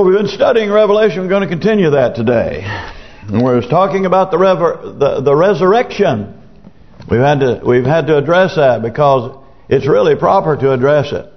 Well, we've been studying Revelation. We're going to continue that today. And we're talking about the resurrection. We've had to address that because it's really proper to address it.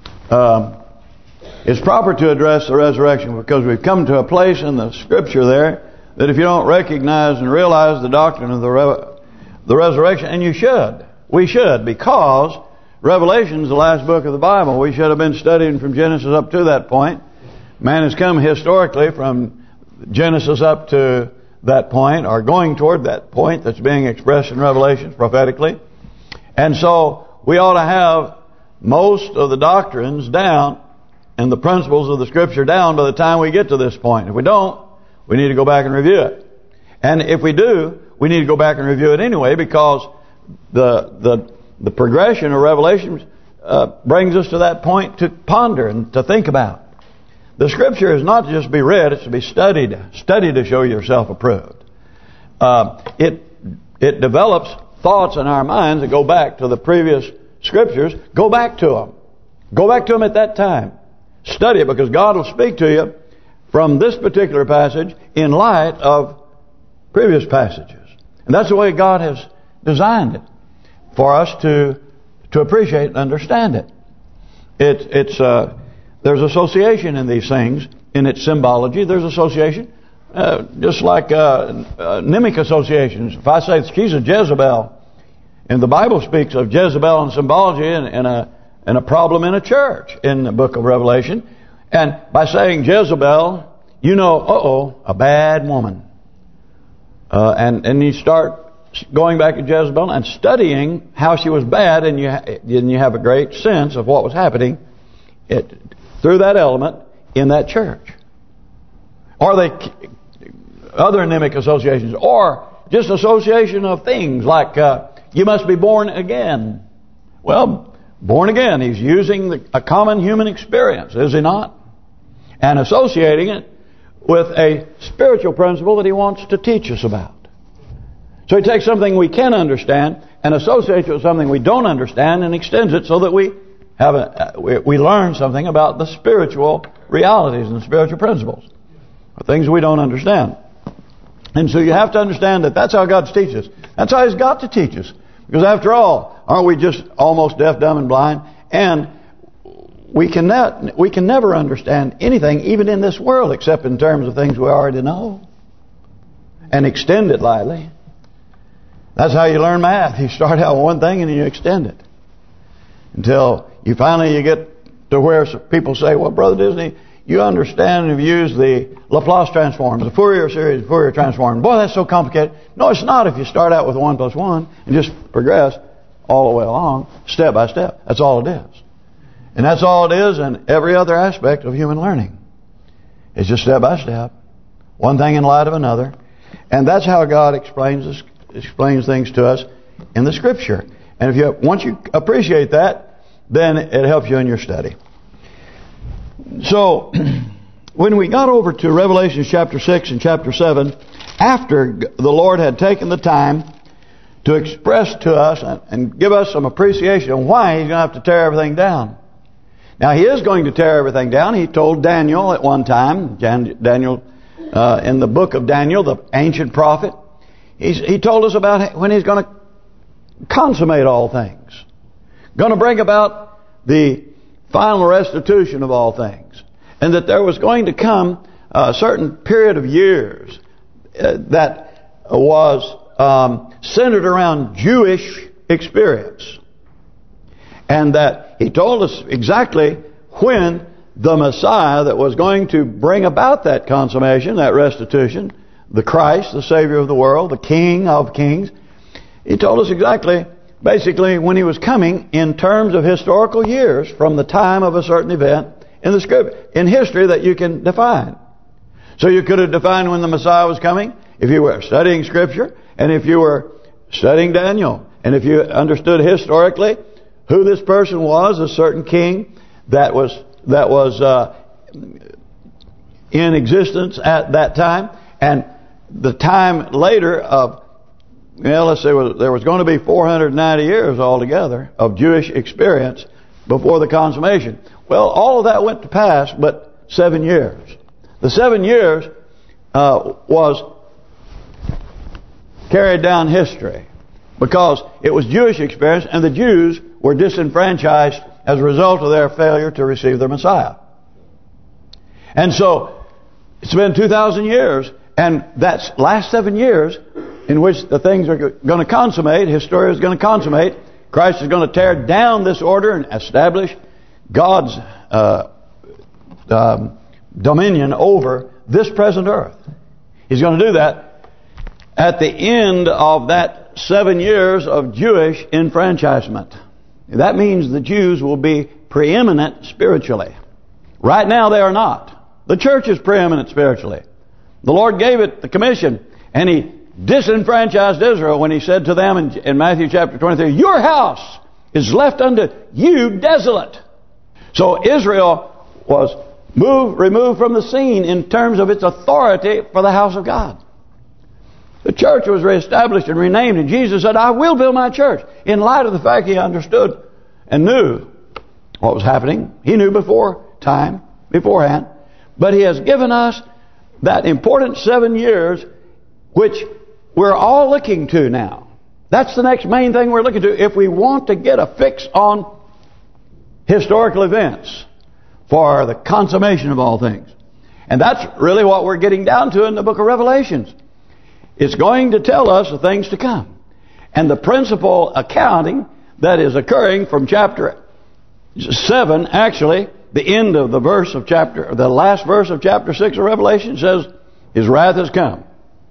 It's proper to address the resurrection because we've come to a place in the Scripture there that if you don't recognize and realize the doctrine of the resurrection, and we should, because Revelation is the last book of the Bible. We should have been studying from Genesis up to that point. Man has come historically from Genesis up to that point, or going toward that point that's being expressed in Revelation prophetically. And so we ought to have most of the doctrines down and the principles of the Scripture down by the time we get to this point. If we don't, we need to go back and review it. And if we do, we need to go back and review it anyway, because the progression of Revelation brings us to that point to ponder and to think about. The Scripture is not to just be read; it's to be studied. Study to show yourself approved. It develops thoughts in our minds that go back to the previous Scriptures. Go back to them. Go back to them at that time. Study it, because God will speak to you from this particular passage in light of previous passages. And that's the way God has designed it for us to appreciate and understand it. There's association in these things, in its symbology. There's association, just like mnemic associations. If I say she's a Jezebel, and the Bible speaks of Jezebel and symbology and a problem in a church in the book of Revelation, and by saying Jezebel, you know, a bad woman. And you start going back to Jezebel and studying how she was bad, and you have a great sense of what was happening through that element in that church. Or other mnemic associations, or just association of things like you must be born again. Well, born again, he's using a common human experience, is he not? And associating it with a spiritual principle that he wants to teach us about. So he takes something we can understand and associates it with something we don't understand and extends it so that we learn something about the spiritual realities and the spiritual principles, or things we don't understand. And so you have to understand that that's how God teaches us. That's how He's got to teach us. Because after all, aren't we just almost deaf, dumb, and blind? And we can never understand anything, even in this world, except in terms of things we already know, and extend it lightly. That's how you learn math. You start out with one thing and then you extend it until you finally get to where people say, well, Brother Disney, you understand and have used the Laplace transforms, the Fourier series, the Fourier transform. Boy, that's so complicated. No, it's not if you start out with 1 + 1 and just progress all the way along, step by step. That's all it is. And that's all it is in every other aspect of human learning. It's just step by step, one thing in light of another. And that's how God explains things to us in the Scripture. And once you appreciate that, then it helps you in your study. So, when we got over to Revelation chapter 6 and chapter 7, after the Lord had taken the time to express to us and give us some appreciation of why He's going to have to tear everything down. Now, He is going to tear everything down. He told Daniel at one time, Daniel in the book of Daniel, the ancient prophet, he told us about when He's going to consummate all things. Going to bring about the final restitution of all things. And that there was going to come a certain period of years that was centered around Jewish experience. And that He told us exactly when the Messiah that was going to bring about that consummation, that restitution, the Christ, the Savior of the world, the King of kings, He told us exactly, basically, when He was coming in terms of historical years from the time of a certain event in the Scripture, in history that you can define. So you could have defined when the Messiah was coming if you were studying Scripture, and if you were studying Daniel, and if you understood historically who this person was, a certain king that was in existence at that time, and the time later of, let's say there was going to be 490 years altogether of Jewish experience before the consummation. Well, all of that went to pass, but 7 years. The 7 years was carried down history because it was Jewish experience, and the Jews were disenfranchised as a result of their failure to receive their Messiah. And so it's been 2,000 years, and that's last 7 years in which the things are going to consummate. History is going to consummate. Christ is going to tear down this order and establish God's dominion over this present earth. He's going to do that at the end of that 7 years of Jewish enfranchisement. That means the Jews will be preeminent spiritually. Right now they are not. The church is preeminent spiritually. The Lord gave it the commission, and He disenfranchised Israel when He said to them in Matthew chapter 23, "Your house is left unto you desolate." So Israel was removed from the scene in terms of its authority for the house of God. The church was reestablished and renamed, and Jesus said, "I will build my church," in light of the fact He understood and knew what was happening. He knew beforehand. But He has given us that important 7 years, which we're all looking to now. That's the next main thing we're looking to if we want to get a fix on historical events for the consummation of all things. And that's really what we're getting down to in the book of Revelations. It's going to tell us the things to come. And the principal accounting that is occurring from chapter 7, actually, the end of the last verse of chapter 6 of Revelation says, His wrath has come.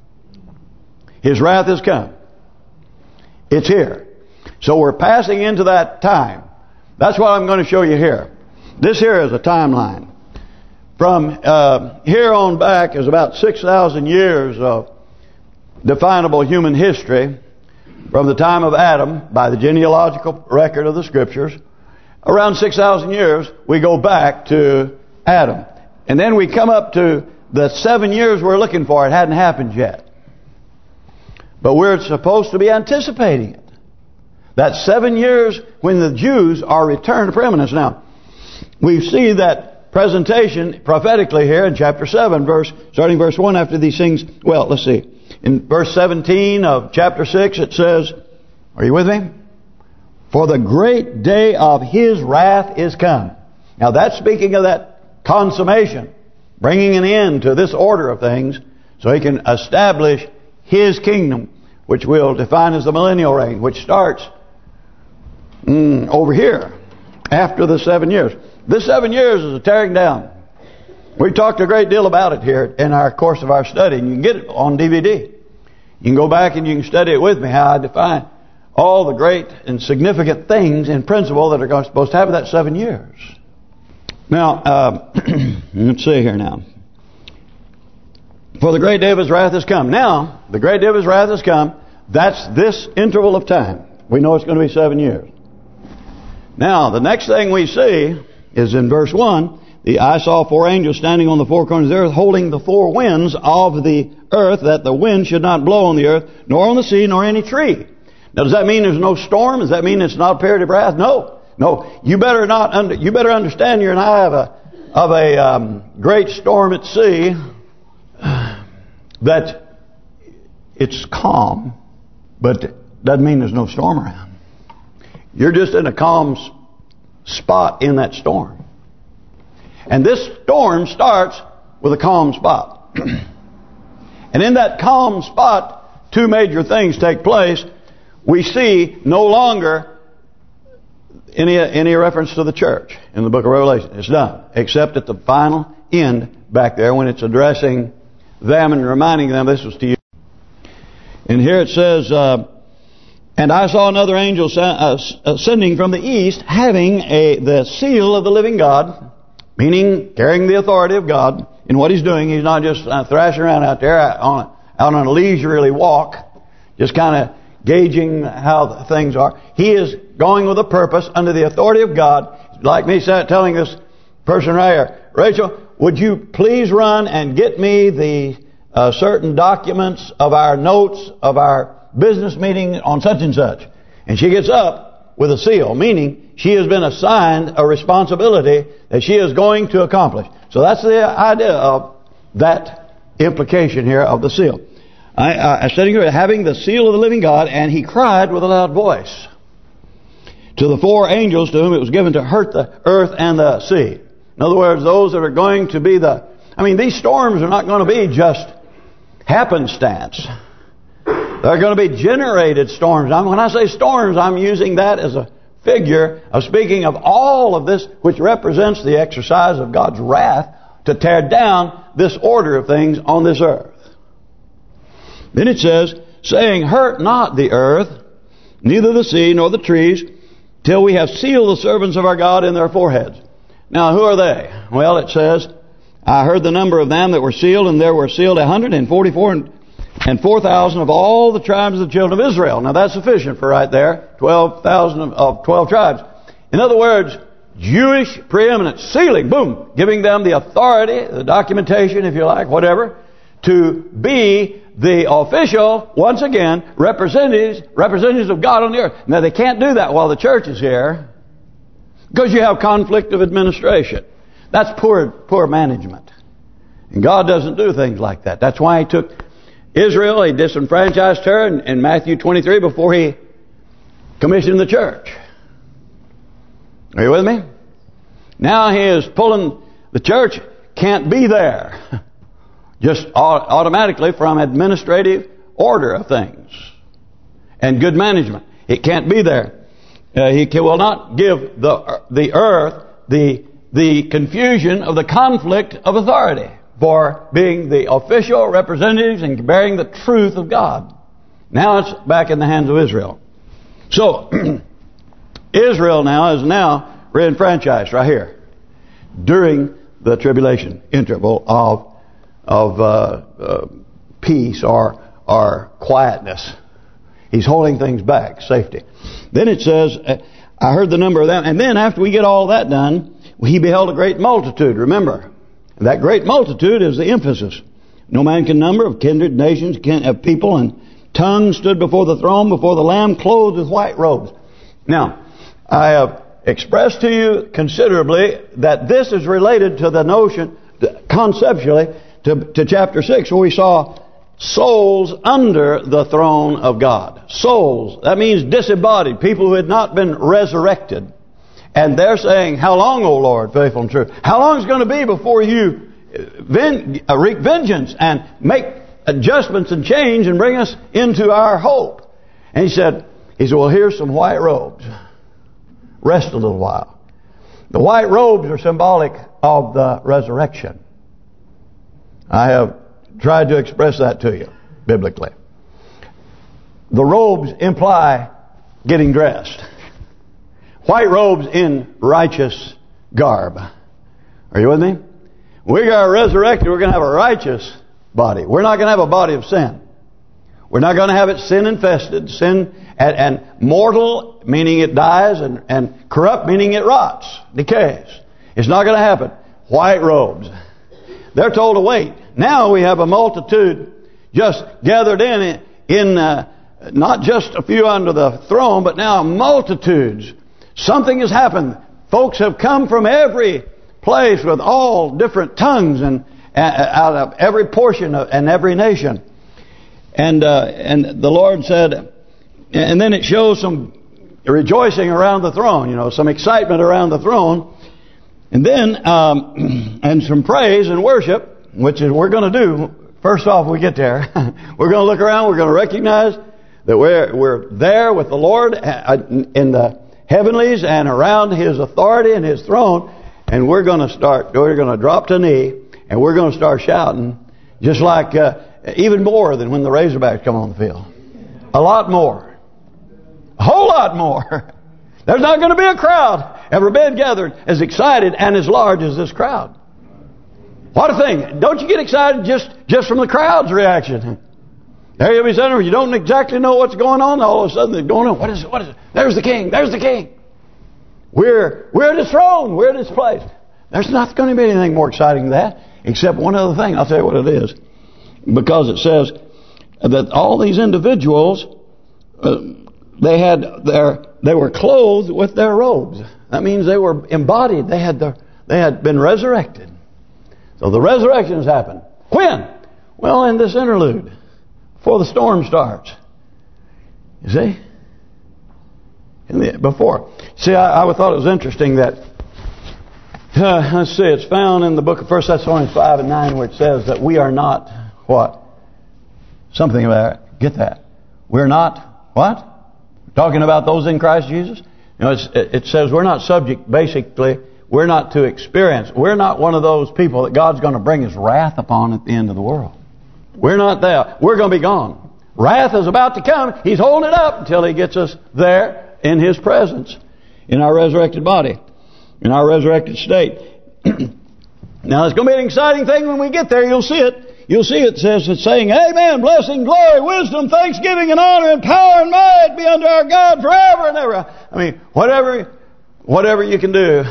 His wrath has come. It's here. So we're passing into that time. That's what I'm going to show you here. This here is a timeline. From here on back is about 6,000 years of definable human history from the time of Adam by the genealogical record of the Scriptures. Around 6,000 years we go back to Adam. And then we come up to the 7 years we're looking for. It hadn't happened yet. But we're supposed to be anticipating it. That 7 years when the Jews are returned to preeminence. Now, we see that presentation prophetically here in chapter 7, starting verse 1 after these things. Well, let's see. In verse 17 of chapter 6 it says, are you with me? For the great day of His wrath is come. Now that's speaking of that consummation, bringing an end to this order of things so He can establish His kingdom, which we'll define as the millennial reign, which starts over here after the 7 years. This 7 years is a tearing down. We talked a great deal about it here in our course of our study, and you can get it on DVD. You can go back and you can study it with me, how I define all the great and significant things in principle that are supposed to happen that 7 years. Now, let's see here now. For the great day of His wrath has come. Now, the great day of His wrath has come. That's this interval of time. We know it's going to be 7 years. Now, the next thing we see is in verse 1. I saw 4 angels standing on the 4 corners of the earth, holding the 4 winds of the earth, that the wind should not blow on the earth, nor on the sea, nor any tree. Now, does that mean there's no storm? Does that mean it's not a period of wrath? No. You better understand you're in the eye of a great storm at sea. That it's calm, but doesn't mean there's no storm around. You're just in a calm spot in that storm. And this storm starts with a calm spot. And in that calm spot, 2 major things take place. We see no longer any reference to the church in the book of Revelation. It's done. Except at the final end back there when it's addressing them and reminding them this was to you. And here it says, and I saw another angel ascending from the east, having the seal of the living God, meaning carrying the authority of God in what He's doing. He's not just thrashing around out there out on a leisurely walk, just kind of gauging how things are. He is going with a purpose under the authority of God. Like me telling this person right here, Rachel, would you please run and get me the certain documents of our notes of our business meeting on such and such. And she gets up with a seal, meaning she has been assigned a responsibility that she is going to accomplish. So that's the idea of that implication here of the seal. I said here, having the seal of the living God, and he cried with a loud voice to the 4 angels to whom it was given to hurt the earth and the sea. In other words, those that are going to be these storms are not going to be just happenstance. They're going to be generated storms. When I say storms, I'm using that as a figure of speaking of all of this, which represents the exercise of God's wrath to tear down this order of things on this earth. Then it says, saying, hurt not the earth, neither the sea nor the trees, till we have sealed the servants of our God in their foreheads. Now, who are they? Well, it says, I heard the number of them that were sealed, and there were sealed 144,000 of all the tribes of the children of Israel. Now, that's sufficient for right there, 12,000 of 12 tribes. In other words, Jewish preeminence, sealing, boom, giving them the authority, the documentation, if you like, whatever, to be the official, once again, representatives of God on the earth. Now, they can't do that while the church is here because you have conflict of administration. That's poor management. And God doesn't do things like that. That's why He took Israel, He disenfranchised her in Matthew 23 before He commissioned the church. Are you with me? Now He is pulling, the church can't be there just automatically from administrative order of things and good management. It can't be there. He will not give the earth the confusion of the conflict of authority for being the official representatives and bearing the truth of God. Now it's back in the hands of Israel. So Israel now is re-enfranchised right here during the tribulation interval of peace or quietness. He's holding things back, safety. Then it says, I heard the number of them. And then after we get all that done, He beheld a great multitude. Remember, that great multitude is the emphasis. No man can number, of kindred, nations, of people, and tongues stood before the throne, before the Lamb, clothed with white robes. Now, I have expressed to you considerably that this is related to the notion, conceptually, to chapter 6, where we saw souls under the throne of God. Souls, that means disembodied, people who had not been resurrected. And they're saying, how long, O Lord, faithful and true? How long is it going to be before you wreak vengeance and make adjustments and change and bring us into our hope? And he said, well, here's some white robes. Rest a little while. The white robes are symbolic of the resurrection. I have tried to express that to you biblically. The robes imply getting dressed. White robes in righteous garb. Are you with me? We are resurrected. We're going to have a righteous body. We're not going to have a body of sin. We're not going to have it sin-infested, sin and mortal, meaning it dies, and corrupt, meaning it rots, decays. It's not going to happen. White robes. They're told to wait. Now we have a multitude just gathered in not just a few under the throne, but now multitudes. Something has happened. Folks have come from every place with all different tongues and out of every portion and every nation. And the Lord said, and then it shows some rejoicing around the throne, some excitement around the throne. And then, and some praise and worship, which is we're going to do. First off, we get there, we're going to look around, we're going to recognize that we're there with the Lord in the heavenlies and around His authority and His throne. And we're going to drop to knee, and we're going to start shouting, just like even more than when the Razorbacks come on the field. A lot more. A whole lot more. There's not going to be a crowd ever been gathered as excited and as large as this crowd. What a thing. Don't you get excited just from the crowd's reaction? There you'll be sitting there, you don't exactly know what's going on, all of a sudden they're going on. What is it? There's the King. There's the King. We're at His throne. We're at His place. There's not going to be anything more exciting than that, except one other thing. I'll tell you what it is. Because it says that all these individuals, they were clothed with their robes. That means they were embodied. They had been resurrected. So the resurrection has happened. When? Well, in this interlude, before the storm starts. You see? Before. See, I thought it was interesting that, let's see, it's found in the book of 1 Thessalonians 5 and 9 where it says that we are not, what? Something about it. Get that. We're not, what? Talking about those in Christ Jesus? You know, it says we're not subject, basically, we're not to experience. We're not one of those people that God's going to bring His wrath upon at the end of the world. We're not there. We're going to be gone. Wrath is about to come. He's holding it up until He gets us there in His presence, in our resurrected body, in our resurrected state. Now, it's going to be an exciting thing when we get there. You'll see it. You'll see it says it's saying, Amen, blessing, glory, wisdom, thanksgiving, and honor, and power, and might be unto our God forever and ever. I mean, whatever you can do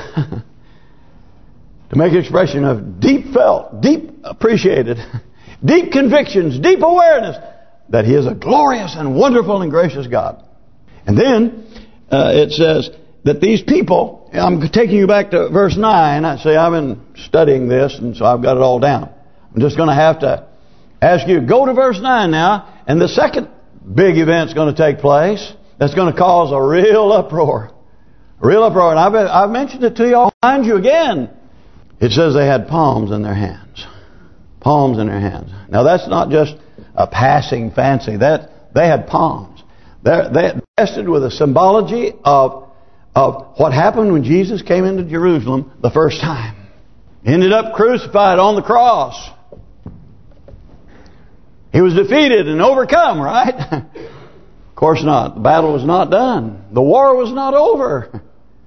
to make an expression of deep felt, deep appreciated, deep convictions, deep awareness that He is a glorious and wonderful and gracious God. And then it says that these people, I'm taking you back to verse 9. I say I've been studying this, and so I've got it all down. I'm just going to have to ask you, go to verse 9 now, and the second big event's going to take place that's going to cause a real uproar. A real uproar. And I've mentioned it to you. I'll remind you again. It says they had palms in their hands. Palms in their hands. Now that's not just a passing fancy. That they had palms. They're vested with a symbology of what happened when Jesus came into Jerusalem the first time. Ended up crucified on the cross. He was defeated and overcome, right? Of course not. The battle was not done. The war was not over.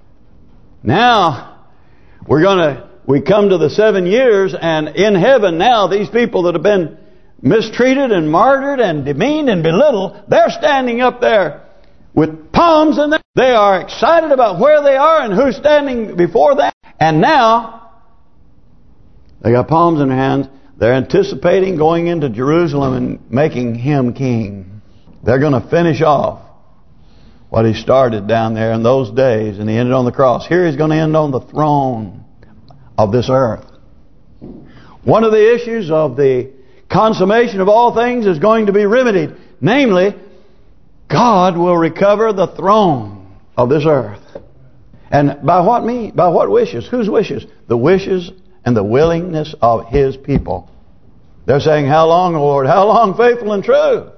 Now, we come to the 7 years, and in heaven now, these people that have been mistreated and martyred and demeaned and belittled, they're standing up there with palms in them. They are excited about where they are and who's standing before them. And now, they got palms in their hands. They're anticipating going into Jerusalem and making Him king. They're going to finish off what He started down there in those days, and He ended on the cross. Here He's going to end on the throne of this earth. One of the issues of the consummation of all things is going to be remedied. Namely, God will recover the throne of this earth. And by what means? By what wishes? Whose wishes? The wishes and the willingness of His people. They're saying, how long, O Lord? How long, faithful and true?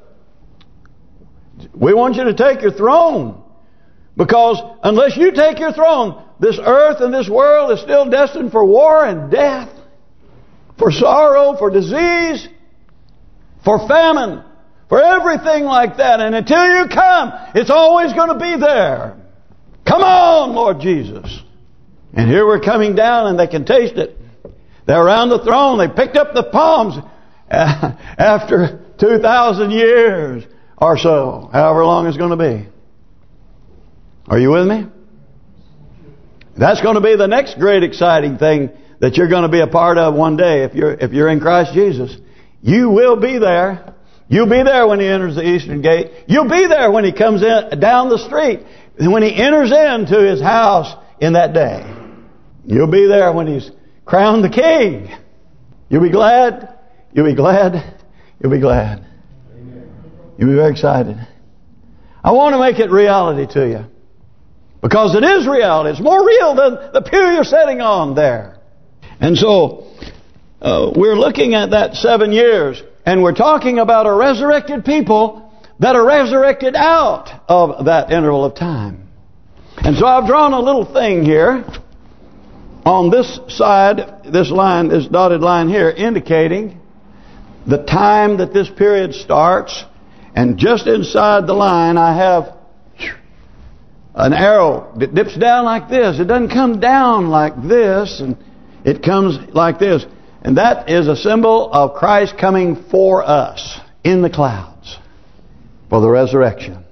We want you to take your throne. Because unless you take your throne, this earth and this world is still destined for war and death, for sorrow, for disease, for famine, for everything like that. And until you come, it's always going to be there. Come on, Lord Jesus. And here we're coming down, and they can taste it. They're around the throne. They picked up the palms after 2,000 years or so, however long it's going to be. Are you with me? That's going to be the next great exciting thing that you're going to be a part of one day if you're in Christ Jesus. You will be there. You'll be there when He enters the eastern gate. You'll be there when He comes in down the street. And when He enters into His house in that day. You'll be there when He's crowned the king. You'll be glad. You'll be glad. You'll be glad. You'll be very excited. I want to make it reality to you. Because it is reality. It's more real than the pew you're sitting on there. And so, we're looking at that 7 years. And we're talking about a resurrected people that are resurrected out of that interval of time. And so I've drawn a little thing here on this side, this line, this dotted line here, indicating the time that this period starts. And just inside the line I have an arrow that dips down like this. It doesn't come down like this, and it comes like this. And that is a symbol of Christ coming for us in the clouds for the resurrection.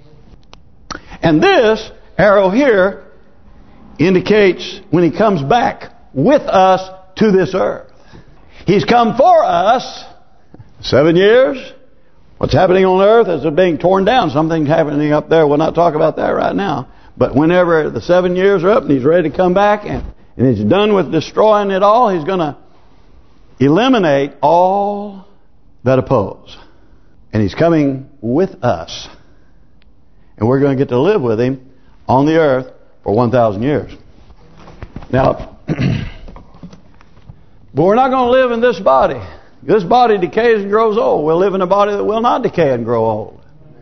And this arrow here indicates when He comes back with us to this earth. He's come for us 7 years. What's happening on earth is it being torn down. Something's happening up there. We'll not talk about that right now. But whenever the 7 years are up and He's ready to come back and He's done with destroying it all, He's going to eliminate all that oppose. And He's coming with us. And we're going to get to live with Him on the earth for 1,000 years. Now, but we're not going to live in this body. This body decays and grows old. We'll live in a body that will not decay and grow old.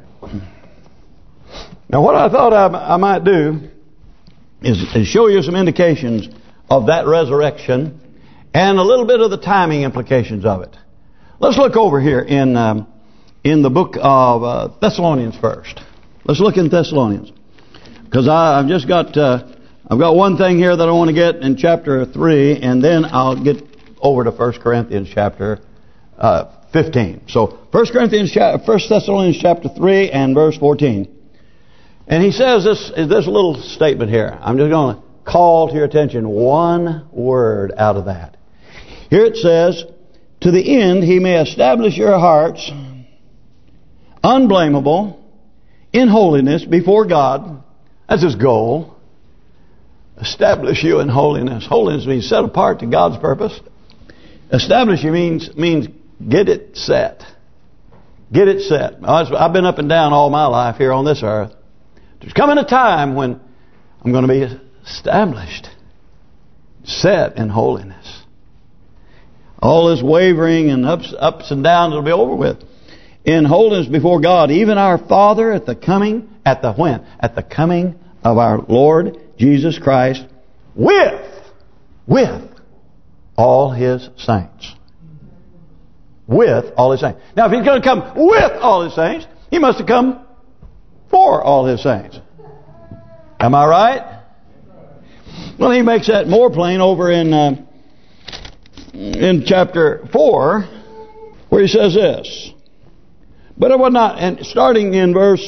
Now, what I thought I might do is show you some indications of that resurrection and a little bit of the timing implications of it. Let's look over here in the book of Thessalonians first. Let's look in Thessalonians, because I've just got I've got one thing here that I want to get in chapter 3, and then I'll get over to 1 Corinthians chapter 15. So 1 Thessalonians chapter 3 and verse 14. And he says this little statement here. I'm just going to call to your attention one word out of that. Here it says, to the end He may establish your hearts unblameable in holiness before God. That's His goal. Establish you in holiness. Holiness means set apart to God's purpose. Establish you means get it set. Get it set. I've been up and down all my life here on this earth. There's coming a time when I'm going to be established, set in holiness. All this wavering and ups and downs will be over with. In holiness before God, even our Father at the coming of our Lord Jesus Christ with all His saints. With all His saints. Now, if He's going to come with all His saints, He must have come for all His saints. Am I right? Well, he makes that more plain over in chapter 4, where he says this. But I would not, and starting in verse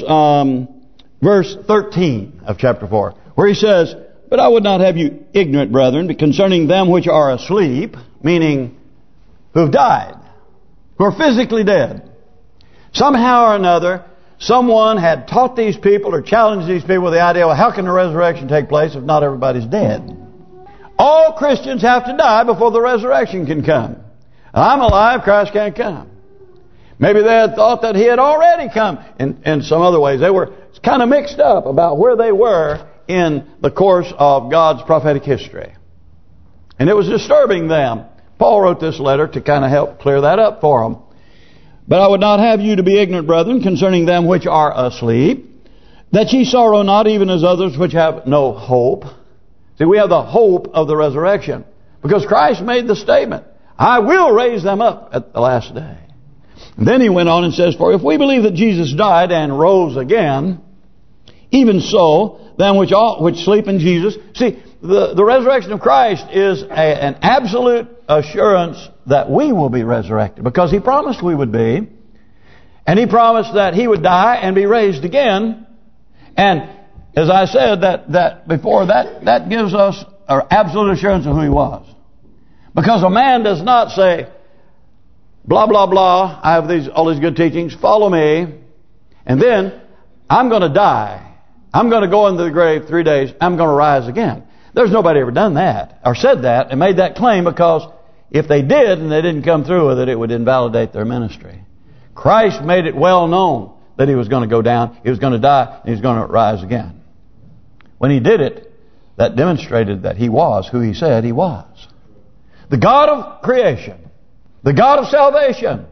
13 of chapter 4, where he says, but I would not have you ignorant, brethren, concerning them which are asleep, meaning who've died, who are physically dead. Somehow or another, someone had taught these people or challenged these people with the idea, well, how can the resurrection take place if not everybody's dead? All Christians have to die before the resurrection can come. I'm alive, Christ can't come. Maybe they had thought that He had already come. In some other ways, they were kind of mixed up about where they were in the course of God's prophetic history. And it was disturbing them. Paul wrote this letter to kind of help clear that up for them. But I would not have you to be ignorant, brethren, concerning them which are asleep, that ye sorrow not even as others which have no hope. See, we have the hope of the resurrection, because Christ made the statement, I will raise them up at the last day. And then he went on and says, for if we believe that Jesus died and rose again, even so, them which sleep in Jesus. See, the resurrection of Christ is an absolute assurance that we will be resurrected, because He promised we would be. And He promised that He would die and be raised again. And as I said that before, that gives us an absolute assurance of who He was. Because a man does not say, blah, blah, blah, I have all these good teachings, follow me, and then I'm going to die. I'm going to go into the grave 3 days, I'm going to rise again. There's nobody ever done that, or said that, and made that claim, because if they did and they didn't come through with it, it would invalidate their ministry. Christ made it well known that He was going to go down, He was going to die, and He was going to rise again. When He did it, that demonstrated that He was who He said He was. The God of creation, the God of salvation,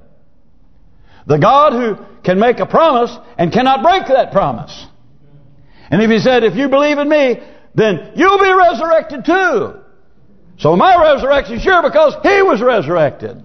the God who can make a promise and cannot break that promise. And if He said, if you believe in me, then you'll be resurrected too. So my resurrection is sure because He was resurrected.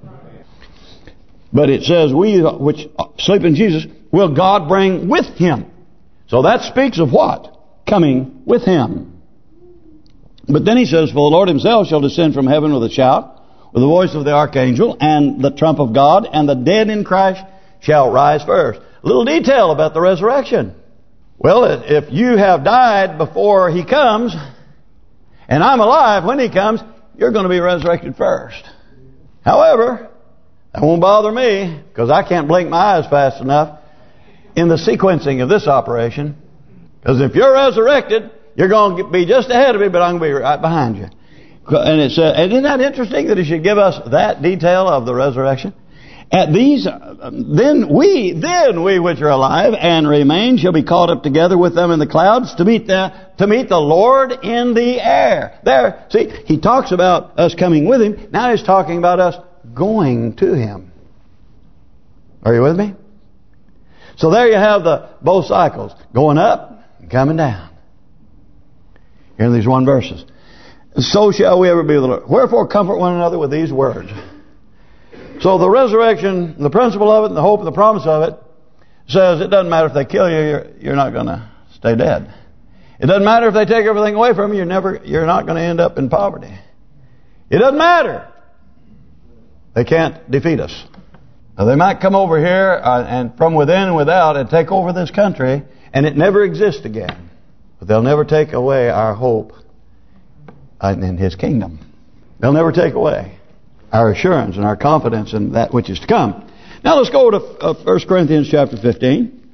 But it says, we which sleep in Jesus will God bring with Him. So that speaks of what? Coming with Him. But then he says, for the Lord Himself shall descend from heaven with a shout, with the voice of the archangel, and the trump of God, and the dead in Christ shall rise first. A little detail about the resurrection. Well, if you have died before He comes, and I'm alive when He comes, you're going to be resurrected first. However, that won't bother me, because I can't blink my eyes fast enough in the sequencing of this operation. Because if you're resurrected, you're going to be just ahead of me, but I'm going to be right behind you. And it says, and isn't that interesting that He should give us that detail of the resurrection? At these, then we which are alive and remain shall be caught up together with them in the clouds to meet the Lord in the air. There, see, He talks about us coming with Him. Now He's talking about us going to Him. Are you with me? So there you have both cycles, going up and coming down. Here in these one verses. So shall we ever be with the Lord. Wherefore comfort one another with these words. So the resurrection, the principle of it, and the hope and the promise of it says it doesn't matter if they kill you, you're not going to stay dead. It doesn't matter if they take everything away from you, you're not going to end up in poverty. It doesn't matter. They can't defeat us. Now they might come over here and from within and without and take over this country, and it never exists again. But they'll never take away our hope in His kingdom. They'll never take away our assurance and our confidence in that which is to come. Now let's go to 1 Corinthians chapter 15.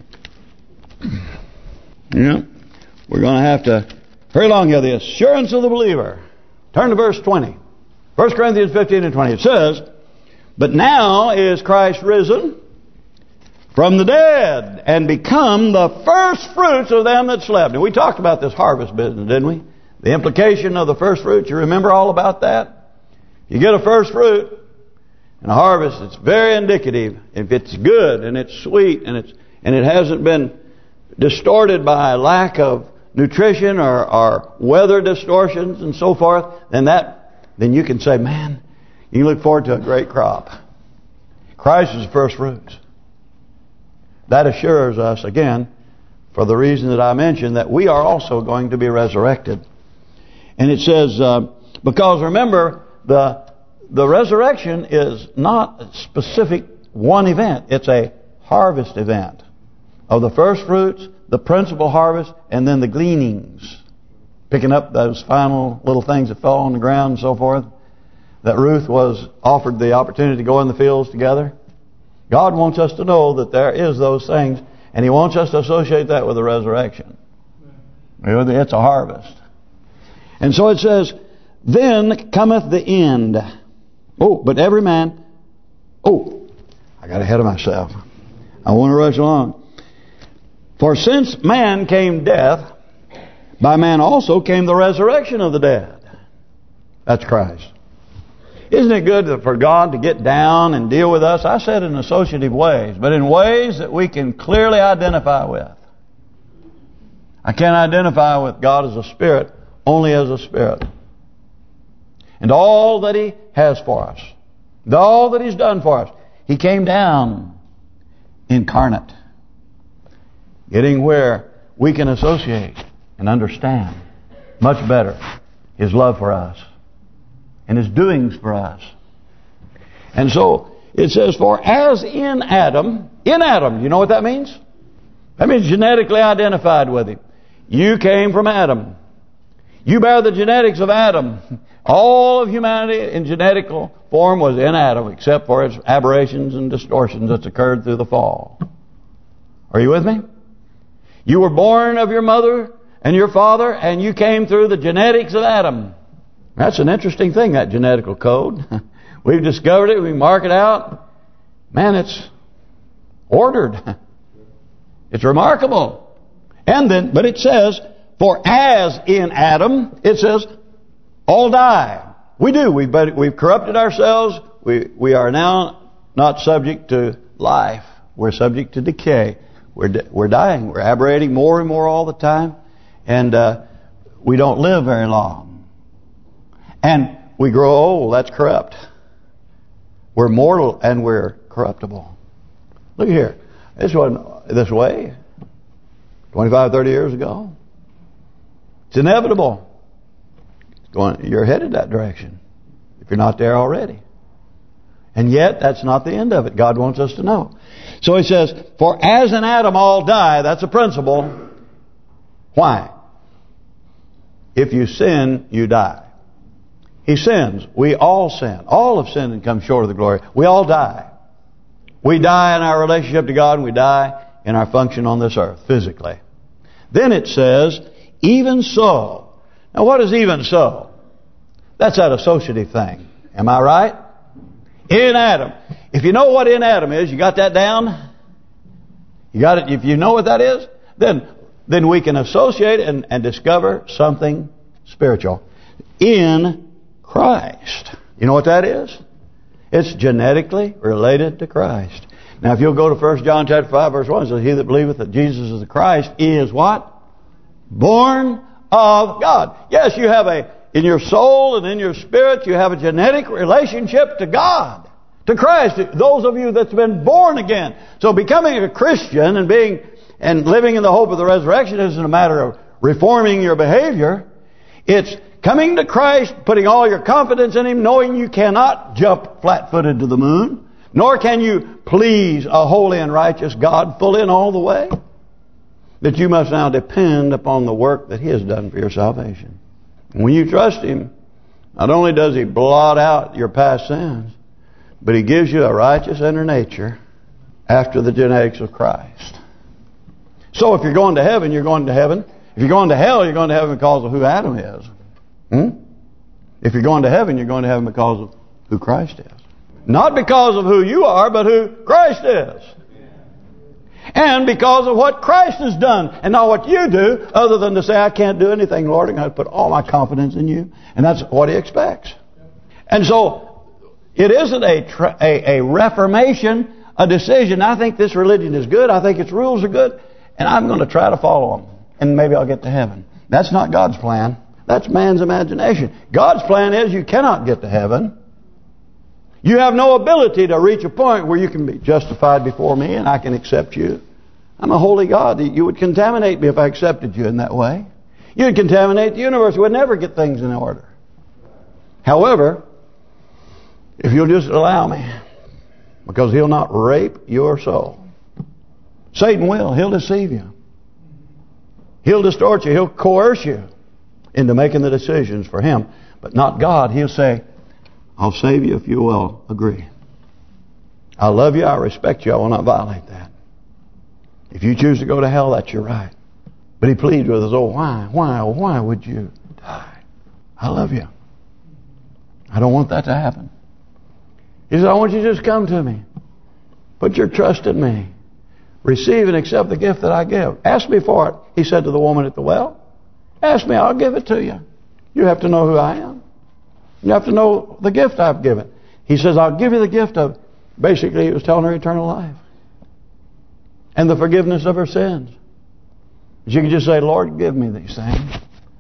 Yeah, we're going to have to hurry along here. The assurance of the believer. Turn to verse 20. 1 Corinthians 15 and 20. It says, but now is Christ risen from the dead and become the first fruits of them that slept. And we talked about this harvest business, didn't we? The implication of the first fruits. You remember all about that? You get a first fruit and a harvest. It's very indicative. If it's good and it's sweet and it hasn't been distorted by lack of nutrition or weather distortions and so forth, then you can say, man, you look forward to a great crop. Christ is the first fruits. That assures us again, for the reason that I mentioned, that we are also going to be resurrected. And it says, because remember, the resurrection is not a specific one event. It's a harvest event of the first fruits, the principal harvest, and then the gleanings. Picking up those final little things that fell on the ground and so forth. That Ruth was offered the opportunity to go in the fields together. God wants us to know that there is those things, and He wants us to associate that with the resurrection. It's a harvest. And so it says, then cometh the end. Oh, but every man... Oh, I got ahead of myself. I want to rush along. For since man came death, by man also came the resurrection of the dead. That's Christ. Isn't it good for God to get down and deal with us? I said in associative ways, but in ways that we can clearly identify with. I can't identify with God as a spirit, only as a spirit. And all that He has for us, and all that He's done for us, He came down incarnate, getting where we can associate and understand much better His love for us and His doings for us. And so it says, for as in Adam, you know what that means? That means genetically identified with Him. You came from Adam. You bear the genetics of Adam. All of humanity in genetical form was in Adam, except for its aberrations and distortions that's occurred through the fall. Are you with me? You were born of your mother and your father, and you came through the genetics of Adam. That's an interesting thing, that genetical code. We've discovered it. We mark it out. Man, it's ordered. It's remarkable. And then, but it says, for as in Adam, it says, all die. We do. We've corrupted ourselves. We are now not subject to life. We're subject to decay. We're dying. We're aberrating more and more all the time. And we don't live very long. And we grow old. That's corrupt. We're mortal and we're corruptible. Look here. This wasn't this way 25, 30 years ago. It's inevitable. You're headed that direction if you're not there already. And yet, that's not the end of it. God wants us to know. So He says, for as in Adam all die, that's a principle. Why? If you sin, you die. He sins. We all sin. All have sinned and come short of the glory. We all die. We die in our relationship to God, and we die in our function on this earth, physically. Then it says, even so. Now what is even so? That's that associative thing. Am I right? In Adam. If you know what in Adam is, you got that down? You got it. If you know what that is, then we can associate and discover something spiritual. In Christ. You know what that is? It's genetically related to Christ. Now, if you'll go to 1 John chapter 5, verse 1, it says, he that believeth that Jesus is the Christ is what? Born of God. Yes, you have in your soul and in your spirit, you have a genetic relationship to God, to Christ. Those of you that's been born again. So becoming a Christian and living in the hope of the resurrection isn't a matter of reforming your behavior. It's coming to Christ, putting all your confidence in Him, knowing you cannot jump flat-footed to the moon, nor can you please a holy and righteous God fully and all the way. That you must now depend upon the work that He has done for your salvation. And when you trust Him, not only does He blot out your past sins, but He gives you a righteous inner nature after the genetics of Christ. So if you're going to heaven, you're going to heaven. If you're going to hell, you're going to heaven because of who Adam is. If you're going to heaven, you're going to heaven because of who Christ is. Not because of who you are, but who Christ is. And because of what Christ has done. And not what you do, other than to say, I can't do anything, Lord. I'm going to put all my confidence in you. And that's what He expects. And so, it isn't a reformation, a decision. I think this religion is good. I think its rules are good. And I'm going to try to follow them. And maybe I'll get to heaven. That's not God's plan. That's man's imagination. God's plan is you cannot get to heaven. You have no ability to reach a point where you can be justified before me and I can accept you. I'm a holy God. You would contaminate me if I accepted you in that way. You would contaminate the universe. You would never get things in order. However, if you'll just allow me, because He'll not rape your soul. Satan will. He'll deceive you. He'll distort you. He'll coerce you into making the decisions for him. But not God. He'll say, I'll save you if you will agree. I love you. I respect you. I will not violate that. If you choose to go to hell, that's your right. But He pleads with us, why would you die? I love you. I don't want that to happen. He says, I want you to just come to me. Put your trust in me. Receive and accept the gift that I give. Ask me for it. He said to the woman at the well, ask me, I'll give it to you. You have to know who I am. You have to know the gift I've given. He says, I'll give you the gift of, basically He was telling her eternal life. And the forgiveness of her sins. She could just say, Lord, give me these things.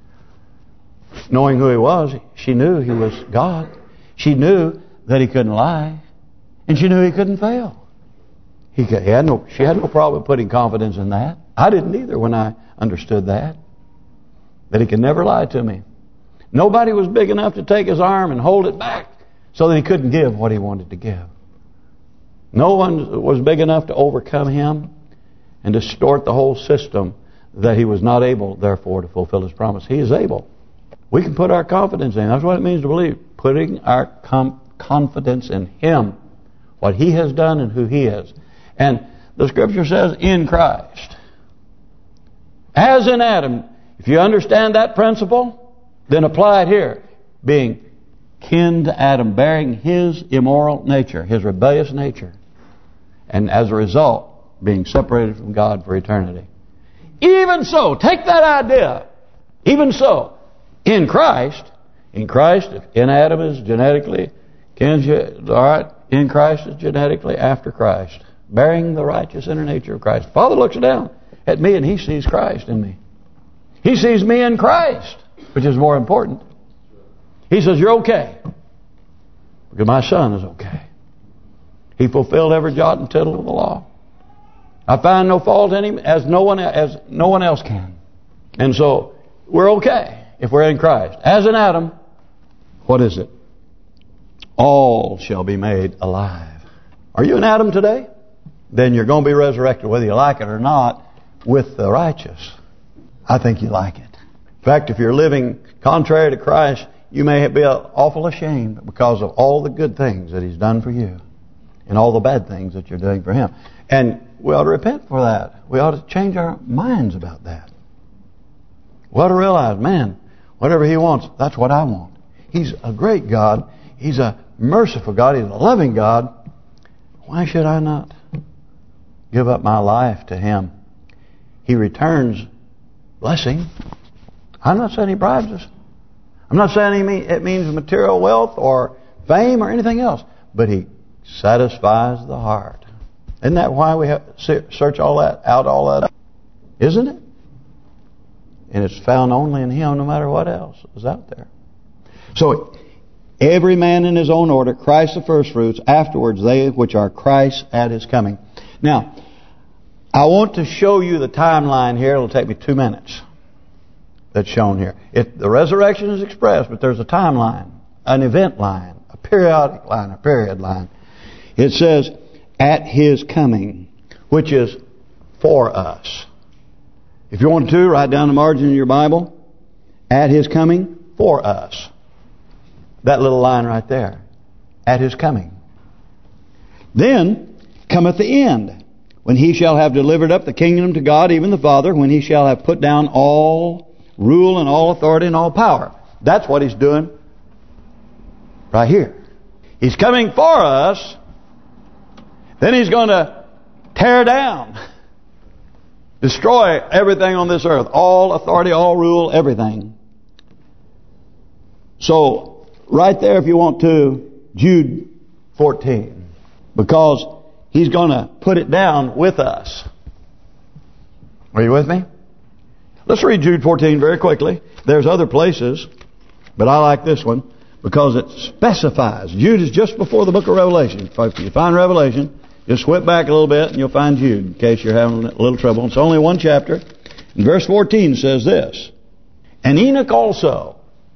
Knowing who He was, she knew He was God. She knew that He couldn't lie. And she knew He couldn't fail. She had no problem putting confidence in that. I didn't either when I understood that. That He could never lie to me. Nobody was big enough to take His arm and hold it back so that He couldn't give what He wanted to give. No one was big enough to overcome Him and distort the whole system that He was not able, therefore, to fulfill His promise. He is able. We can put our confidence in Him. That's what it means to believe. Putting our confidence in Him. What He has done and who He is. And the Scripture says, in Christ. As in Adam. If you understand that principle, then apply it here. Being kin to Adam, bearing his immoral nature, his rebellious nature. And as a result, being separated from God for eternity. Even so, take that idea. Even so, in Christ, if in Adam is genetically, alright, in Christ is genetically after Christ. Bearing the righteous inner nature of Christ. Father looks down at me and He sees Christ in me. He sees me in Christ, which is more important. He says, you're okay. Because my son is okay. He fulfilled every jot and tittle of the law. I find no fault in Him as no one else can. And so, we're okay if we're in Christ. As in Adam, what is it? All shall be made alive. Are you in Adam today? Then you're going to be resurrected, whether you like it or not, with the righteous. I think you like it. In fact, if you're living contrary to Christ, you may be awful ashamed because of all the good things that He's done for you and all the bad things that you're doing for Him. And we ought to repent for that. We ought to change our minds about that. We ought to realize, man, whatever He wants, that's what I want. He's a great God. He's a merciful God. He's a loving God. Why should I not give up my life to Him? He returns blessing. I'm not saying He bribes us. I'm not saying it means material wealth or fame or anything else. But He satisfies the heart. Isn't that why we have to search all that out? Isn't it? And it's found only in Him, no matter what else is out there. So, every man in his own order, Christ the first fruits, afterwards they which are Christ at His coming. Now, I want to show you the timeline here. It'll take me 2 minutes. That's shown here. The resurrection is expressed, but there's a timeline, an event line, a periodic line, a period line. It says, at His coming, which is for us. If you want to, write down the margin in your Bible, at His coming, for us. That little line right there. At His coming. Then cometh the end, when He shall have delivered up the kingdom to God, even the Father, when He shall have put down all rule and all authority and all power. That's what He's doing right here. He's coming for us. Then He's going to tear down, destroy everything on this earth. All authority, all rule, everything. So, right there if you want to, Jude 14. Because He's going to put it down with us. Are you with me? Let's read Jude 14 very quickly. There's other places, but I like this one because it specifies. Jude is just before the book of Revelation. If you find Revelation, just whip back a little bit and you'll find Jude in case you're having a little trouble. It's only one chapter. And verse 14 says this. And Enoch also,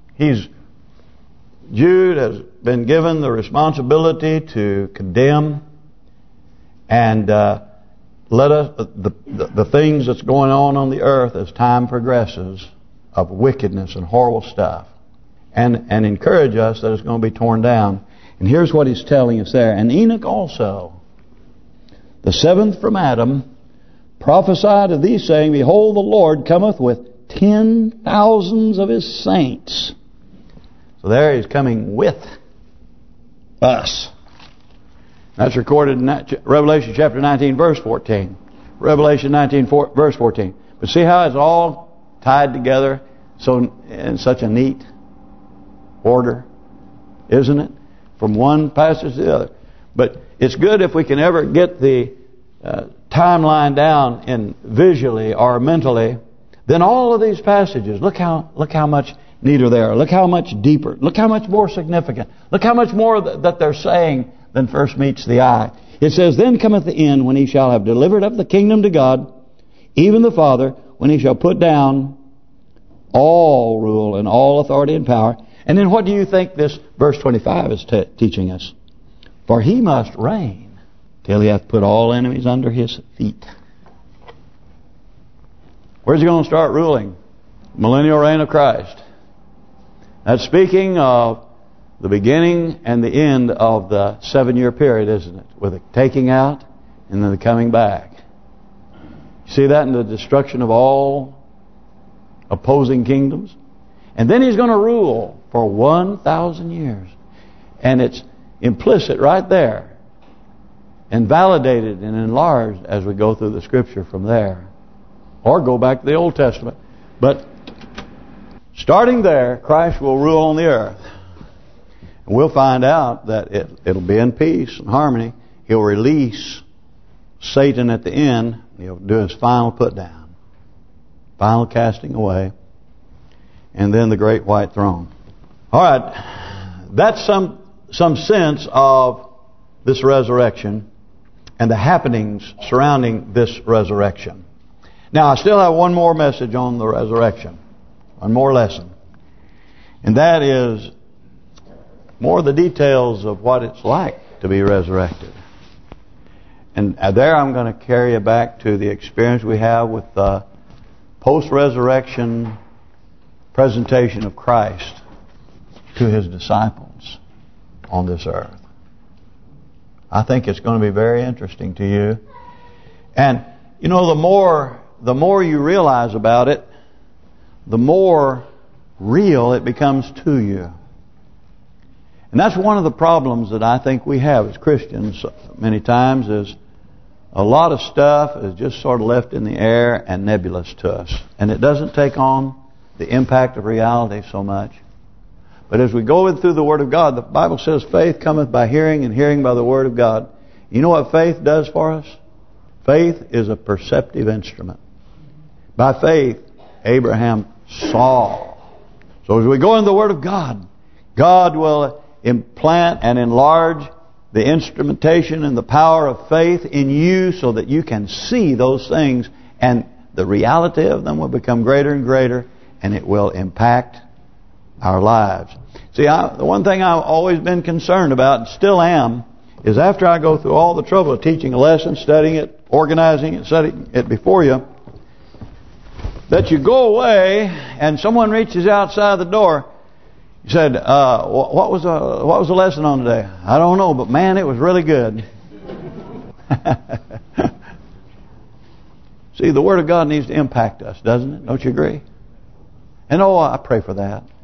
Jude has been given the responsibility to condemn and let us the things that's going on the earth as time progresses of wickedness and horrible stuff, and encourage us that it's going to be torn down. And here's what he's telling us there. And Enoch also, the seventh from Adam, prophesied of these, saying, Behold, the Lord cometh with 10,000s of His saints. So there He's coming with us. That's recorded in Revelation chapter 19, verse 14. Revelation 19, verse 14. But see how it's all tied together in such a neat order, isn't it? From one passage to the other. But it's good if we can ever get the timeline down in visually or mentally. Then all of these passages, look how much neater they are. Look how much deeper. Look how much more significant. Look how much more that they're saying than first meets the eye. It says, Then cometh the end, when He shall have delivered up the kingdom to God, even the Father, when He shall put down all rule and all authority and power. And then what do you think this verse 25 is teaching us? For He must reign till He hath put all enemies under His feet. Where's He going to start ruling? Millennial reign of Christ. That's speaking of the beginning and the end of the 7-year period, isn't it? With the taking out and then the coming back. You see that in the destruction of all opposing kingdoms? And then He's going to rule for 1,000 years. And it's implicit right there. And validated and enlarged as we go through the Scripture from there. Or go back to the Old Testament. But starting there, Christ will rule on the earth. And we'll find out that it'll be in peace and harmony. He'll release Satan at the end. He'll do His final put down. Final casting away. And then the great white throne. All right. That's some sense of this resurrection and the happenings surrounding this resurrection. Now, I still have one more message on the resurrection. One more lesson. And that is more the details of what it's like to be resurrected. And there I'm going to carry you back to the experience we have with the post-resurrection presentation of Christ to His disciples on this earth. I think it's going to be very interesting to you. And, you know, the more you realize about it, the more real it becomes to you. And that's one of the problems that I think we have as Christians many times, is a lot of stuff is just sort of left in the air and nebulous to us. And it doesn't take on the impact of reality so much. But as we go in through the Word of God, the Bible says faith cometh by hearing, and hearing by the Word of God. You know what faith does for us? Faith is a perceptive instrument. By faith, Abraham saw. So as we go into the Word of God, God will implant and enlarge the instrumentation and the power of faith in you so that you can see those things, and the reality of them will become greater and greater, and it will impact our lives. See, the one thing I've always been concerned about, and still am, is after I go through all the trouble of teaching a lesson, studying it, organizing it, setting it before you, that you go away and someone reaches outside the door. You said, what was the lesson on today? I don't know, but man, it was really good. See, the Word of God needs to impact us, doesn't it? Don't you agree? And I pray for that.